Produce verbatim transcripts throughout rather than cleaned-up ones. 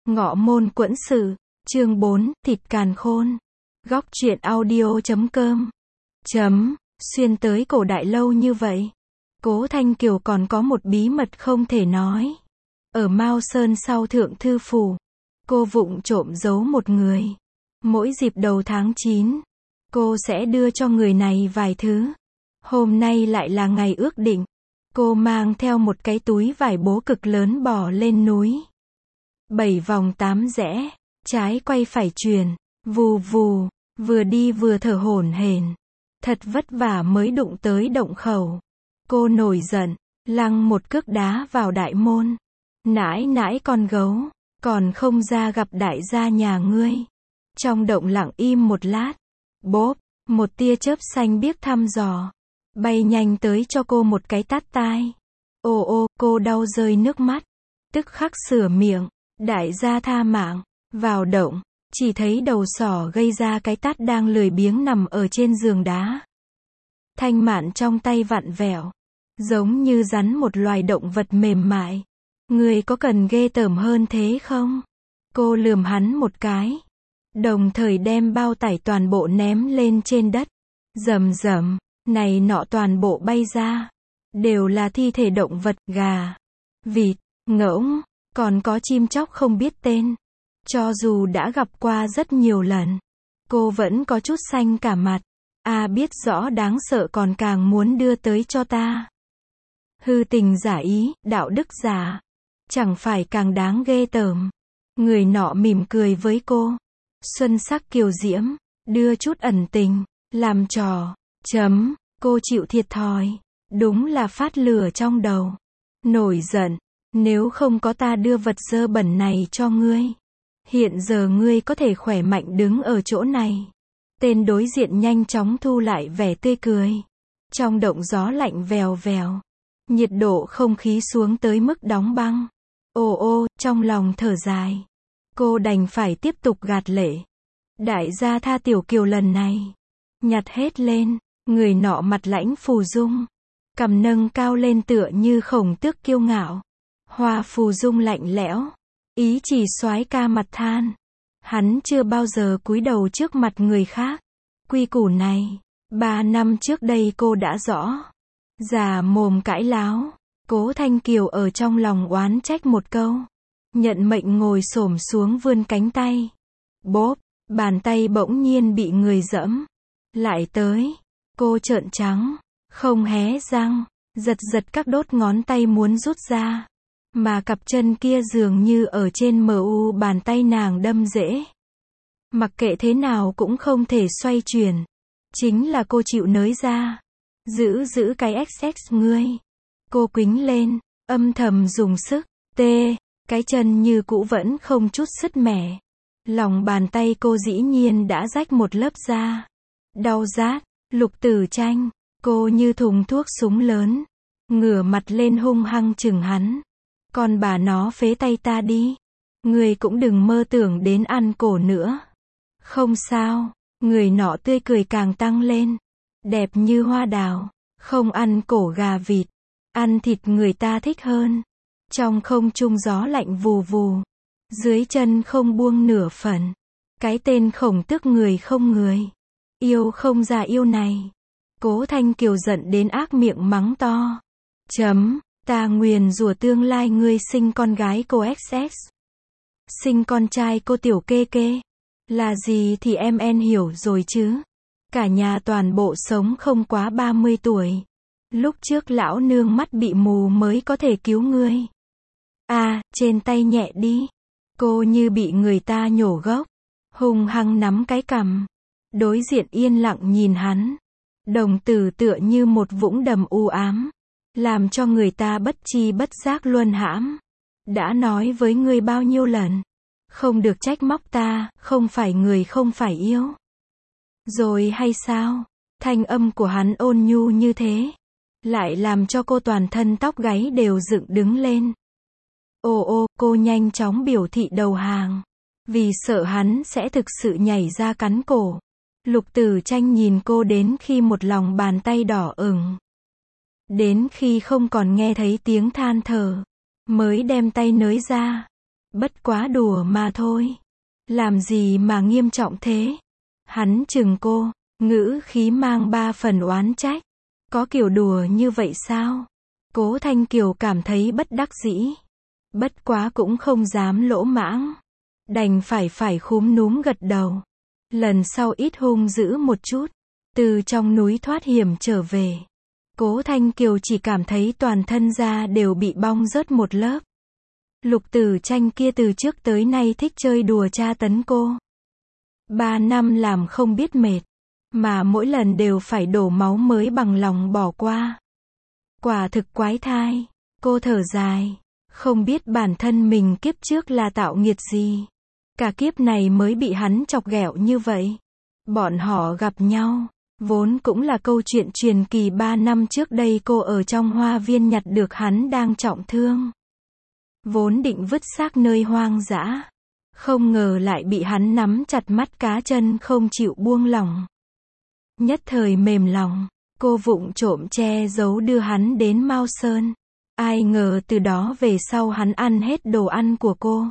Ngọ môn quẫn sự, chương bốn, thịt càn khôn. Góc truyện audio chấm com. Chấm, xuyên tới cổ đại lâu như vậy. Cố Thanh Kiều còn có một bí mật không thể nói. Ở Mao Sơn sau Thượng Thư Phủ, cô vụng trộm giấu một người. Mỗi dịp đầu tháng chín, cô sẽ đưa cho người này vài thứ. Hôm nay lại là ngày ước định. Cô mang theo một cái túi vải bố cực lớn bò lên núi. Bảy vòng tám rẽ, trái quay phải truyền, vù vù, vừa đi vừa thở hổn hển. Thật vất vả mới đụng tới động khẩu. Cô nổi giận, lăng một cước đá vào đại môn. Nãi nãi con gấu, còn không ra gặp đại gia nhà ngươi. Trong động lặng im một lát. Bốp, một tia chớp xanh biếc thăm dò. Bay nhanh tới cho cô một cái tát tai. Ô ô, cô đau rơi nước mắt. Tức khắc sửa miệng. Đại gia tha mạng. Vào động, chỉ thấy đầu sỏ gây ra cái tát đang lười biếng nằm ở trên giường đá. Thanh mạn trong tay vặn vẹo. Giống như rắn một loài động vật mềm mại. Người có cần ghê tởm hơn thế không? Cô lườm hắn một cái. Đồng thời đem bao tải toàn bộ ném lên trên đất. Rầm rầm, này nọ toàn bộ bay ra. Đều là thi thể động vật, gà, vịt, ngỗng, còn có chim chóc không biết tên. Cho dù đã gặp qua rất nhiều lần, cô vẫn có chút xanh cả mặt. A biết rõ đáng sợ còn càng muốn đưa tới cho ta. Hư tình giả ý, đạo đức giả. Chẳng phải càng đáng ghê tởm. Người nọ mỉm cười với cô. Xuân sắc kiều diễm, đưa chút ẩn tình, làm trò, chấm, cô chịu thiệt thòi. Đúng là phát lửa trong đầu. Nổi giận, nếu không có ta đưa vật dơ bẩn này cho ngươi. Hiện giờ ngươi có thể khỏe mạnh đứng ở chỗ này. Tên đối diện nhanh chóng thu lại vẻ tươi cười. Trong động gió lạnh vèo vèo. Nhiệt độ không khí xuống tới mức đóng băng. Ô ô, trong lòng thở dài. Cô đành phải tiếp tục gạt lệ. Đại gia tha tiểu kiều lần này. Nhặt hết lên, người nọ mặt lãnh phù dung. Cằm nâng cao lên tựa như khổng tước kiêu ngạo. Hoa phù dung lạnh lẽo. Ý chỉ soái ca mặt than. Hắn chưa bao giờ cúi đầu trước mặt người khác. Quy củ này, ba năm trước đây cô đã rõ. Già mồm cãi láo. Cố Thanh Kiều ở trong lòng oán trách một câu. Nhận mệnh ngồi xổm xuống vươn cánh tay. Bốp, bàn tay bỗng nhiên bị người giẫm. Lại tới. Cô trợn trắng. Không hé răng. Giật giật các đốt ngón tay muốn rút ra. Mà cặp chân kia dường như ở trên mờ u bàn tay nàng đâm rễ. Mặc kệ thế nào cũng không thể xoay chuyển. Chính là cô chịu nới ra. Giữ giữ cái ích ích ngươi. Cô quĩnh lên, âm thầm dùng sức. Tê, cái chân như cũ vẫn không chút sứt mẻ. Lòng bàn tay cô dĩ nhiên đã rách một lớp da. Đau rát, Lục Tử Tranh. Cô như thùng thuốc súng lớn. Ngửa mặt lên hung hăng chừng hắn. Còn bà nó phế tay ta đi. Người cũng đừng mơ tưởng đến ăn cổ nữa. Không sao, người nọ tươi cười càng tăng lên. Đẹp như hoa đào. Không ăn cổ gà vịt. Ăn thịt người ta thích hơn. Trong không trung gió lạnh vù vù. Dưới chân không buông nửa phần. Cái tên khổng tước người không người. Yêu không già yêu này. Cố Thanh Kiều giận đến ác miệng mắng to. Chấm, ta nguyền rủa tương lai ngươi sinh con gái cô ích ích. Sinh con trai cô tiểu kê kê. Là gì thì em en hiểu rồi chứ. Cả nhà toàn bộ sống không quá ba mươi tuổi. Lúc trước lão nương mắt bị mù mới có thể cứu ngươi. À, trên tay nhẹ đi. Cô như bị người ta nhổ gốc. Hung hăng nắm cái cằm. Đối diện yên lặng nhìn hắn. Đồng tử tựa như một vũng đầm u ám. Làm cho người ta bất chi bất giác luân hãm. Đã nói với ngươi bao nhiêu lần. Không được trách móc ta, không phải người không phải yêu. Rồi hay sao? Thanh âm của hắn ôn nhu như thế. Lại làm cho cô toàn thân tóc gáy đều dựng đứng lên. Ô ô, cô nhanh chóng biểu thị đầu hàng. Vì sợ hắn sẽ thực sự nhảy ra cắn cổ. Lục Tử Tranh nhìn cô đến khi một lòng bàn tay đỏ ửng. Đến khi không còn nghe thấy tiếng than thở. Mới đem tay nới ra. Bất quá đùa mà thôi. Làm gì mà nghiêm trọng thế? Hắn chừng cô, ngữ khí mang ba phần oán trách. Có kiểu đùa như vậy sao? Cố Thanh Kiều cảm thấy bất đắc dĩ. Bất quá cũng không dám lỗ mãng. Đành phải phải khúm núm gật đầu. Lần sau ít hung dữ một chút. Từ trong núi thoát hiểm trở về. Cố Thanh Kiều chỉ cảm thấy toàn thân da đều bị bong rớt một lớp. Lục Tử Tranh kia từ trước tới nay thích chơi đùa tra tấn cô. Ba năm làm không biết mệt. Mà mỗi lần đều phải đổ máu mới bằng lòng bỏ qua. Quả thực quái thai. Cô thở dài. Không biết bản thân mình kiếp trước là tạo nghiệt gì. Cả kiếp này mới bị hắn chọc ghẹo như vậy. Bọn họ gặp nhau. Vốn cũng là câu chuyện truyền kỳ ba năm trước đây cô ở trong hoa viên nhặt được hắn đang trọng thương. Vốn định vứt xác nơi hoang dã. Không ngờ lại bị hắn nắm chặt mắt cá chân không chịu buông lỏng. Nhất thời mềm lòng, cô vụng trộm che giấu đưa hắn đến Mao Sơn. Ai ngờ từ đó về sau hắn ăn hết đồ ăn của cô.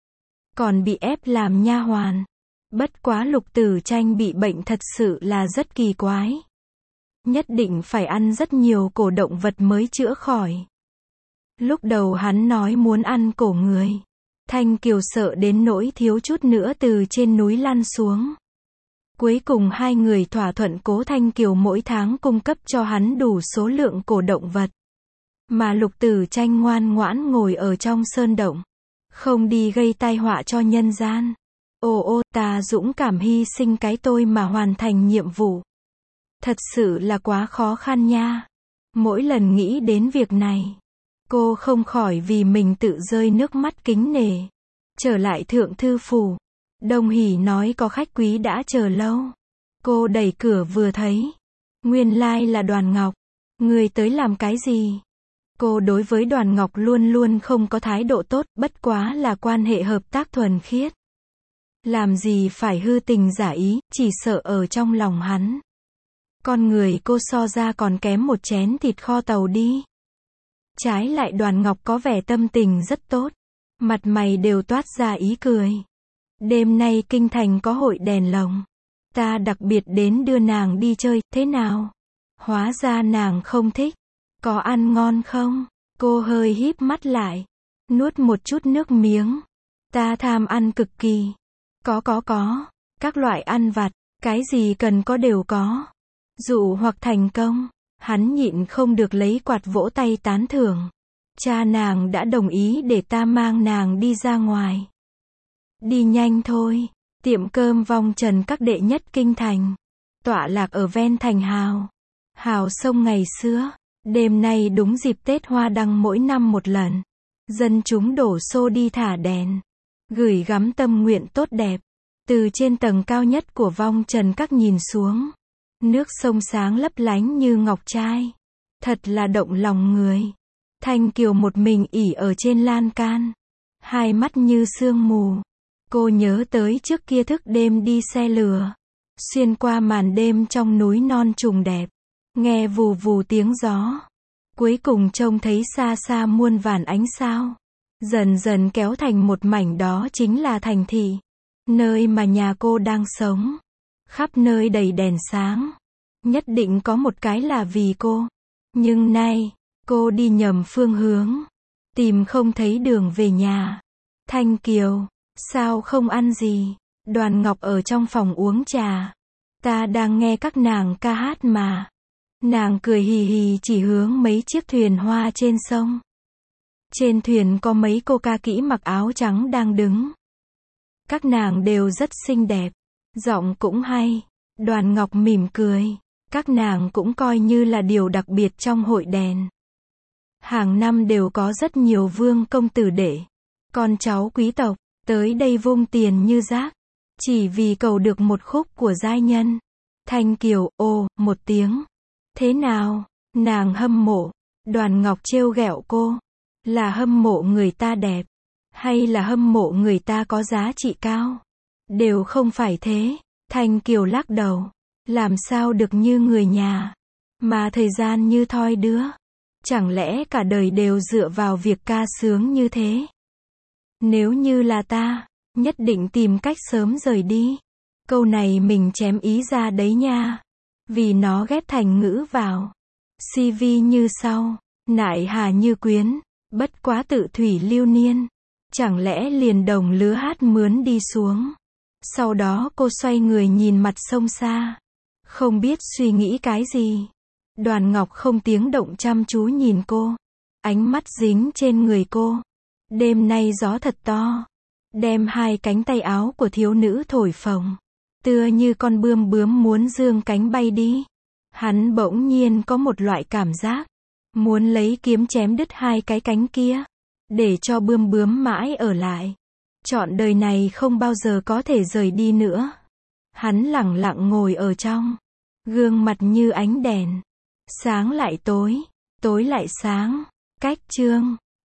Còn bị ép làm nha hoàn. Bất quá Lục Tử Tranh bị bệnh thật sự là rất kỳ quái. Nhất định phải ăn rất nhiều cổ động vật mới chữa khỏi. Lúc đầu hắn nói muốn ăn cổ người. Thanh Kiều sợ đến nỗi thiếu chút nữa từ trên núi lăn xuống. Cuối cùng hai người thỏa thuận Cố Thanh Kiều mỗi tháng cung cấp cho hắn đủ số lượng cổ động vật. Mà Lục Tử Tranh ngoan ngoãn ngồi ở trong sơn động. Không đi gây tai họa cho nhân gian. Ồ ô, ta dũng cảm hy sinh cái tôi mà hoàn thành nhiệm vụ. Thật sự là quá khó khăn nha. Mỗi lần nghĩ đến việc này, cô không khỏi vì mình tự rơi nước mắt kính nể. Trở lại Thượng Thư Phủ. Đồng Hỷ nói có khách quý đã chờ lâu. Cô đẩy cửa vừa thấy. Nguyên lai là Đoàn Ngọc. Người tới làm cái gì? Cô đối với Đoàn Ngọc luôn luôn không có thái độ tốt, bất quá là quan hệ hợp tác thuần khiết. Làm gì phải hư tình giả ý, chỉ sợ ở trong lòng hắn. Con người cô so ra còn kém một chén thịt kho tàu đi. Trái lại Đoàn Ngọc có vẻ tâm tình rất tốt. Mặt mày đều toát ra ý cười. Đêm nay kinh thành có hội đèn lồng. Ta đặc biệt đến đưa nàng đi chơi, thế nào? Hóa ra nàng không thích. Có ăn ngon không? Cô hơi híp mắt lại. Nuốt một chút nước miếng. Ta tham ăn cực kỳ. Có có có. Các loại ăn vặt. Cái gì cần có đều có. Dụ hoặc thành công. Hắn nhịn không được lấy quạt vỗ tay tán thưởng. Cha nàng đã đồng ý để ta mang nàng đi ra ngoài. Đi nhanh thôi. Tiệm cơm Vong Trần các đệ nhất kinh thành. Tọa lạc ở ven thành hào. Hào sông ngày xưa. Đêm nay đúng dịp Tết Hoa Đăng mỗi năm một lần. Dân chúng đổ xô đi thả đèn. Gửi gắm tâm nguyện tốt đẹp. Từ trên tầng cao nhất của Vong Trần các nhìn xuống. Nước sông sáng lấp lánh như ngọc trai. Thật là động lòng người. Thanh Kiều một mình ỉ ở trên lan can. Hai mắt như sương mù. Cô nhớ tới trước kia thức đêm đi xe lửa. Xuyên qua màn đêm trong núi non trùng đẹp. Nghe vù vù tiếng gió. Cuối cùng trông thấy xa xa muôn vàn ánh sao. Dần dần kéo thành một mảnh, đó chính là thành thị. Nơi mà nhà cô đang sống. Khắp nơi đầy đèn sáng. Nhất định có một cái là vì cô. Nhưng nay, cô đi nhầm phương hướng. Tìm không thấy đường về nhà. Thanh Kiều, sao không ăn gì? Đoàn Ngọc ở trong phòng uống trà. Ta đang nghe các nàng ca hát mà. Nàng cười hì hì chỉ hướng mấy chiếc thuyền hoa trên sông. Trên thuyền có mấy cô ca kỹ mặc áo trắng đang đứng. Các nàng đều rất xinh đẹp. Giọng cũng hay. Đoàn Ngọc mỉm cười. Các nàng cũng coi như là điều đặc biệt trong hội đèn. Hàng năm đều có rất nhiều vương công tử đệ. Con cháu quý tộc. Tới đây vung tiền như rác. Chỉ vì cầu được một khúc của giai nhân. Thanh Kiều, ồ, một tiếng. Thế nào? Nàng hâm mộ. Đoàn Ngọc trêu ghẹo cô. Là hâm mộ người ta đẹp. Hay là hâm mộ người ta có giá trị cao? Đều không phải thế. Thanh Kiều lắc đầu. Làm sao được như người nhà. Mà thời gian như thoi đưa. Chẳng lẽ cả đời đều dựa vào việc ca sướng như thế? Nếu như là ta, nhất định tìm cách sớm rời đi. Câu này mình chém ý ra đấy nha. Vì nó ghép thành ngữ vào. xê vê như sau. Nại hà như quyến, bất quá tự thủy lưu niên. Chẳng lẽ liền đồng lứa hát mướn đi xuống. Sau đó cô xoay người nhìn mặt sông xa. Không biết suy nghĩ cái gì. Đoàn Ngọc không tiếng động chăm chú nhìn cô. Ánh mắt dính trên người cô. Đêm nay gió thật to. Đem hai cánh tay áo của thiếu nữ thổi phồng. Tựa như con bươm bướm muốn dương cánh bay đi. Hắn bỗng nhiên có một loại cảm giác. Muốn lấy kiếm chém đứt hai cái cánh kia. Để cho bươm bướm mãi ở lại. Trọn đời này không bao giờ có thể rời đi nữa. Hắn lẳng lặng ngồi ở trong. Gương mặt như ánh đèn. Sáng lại tối. Tối lại sáng. Cách chương.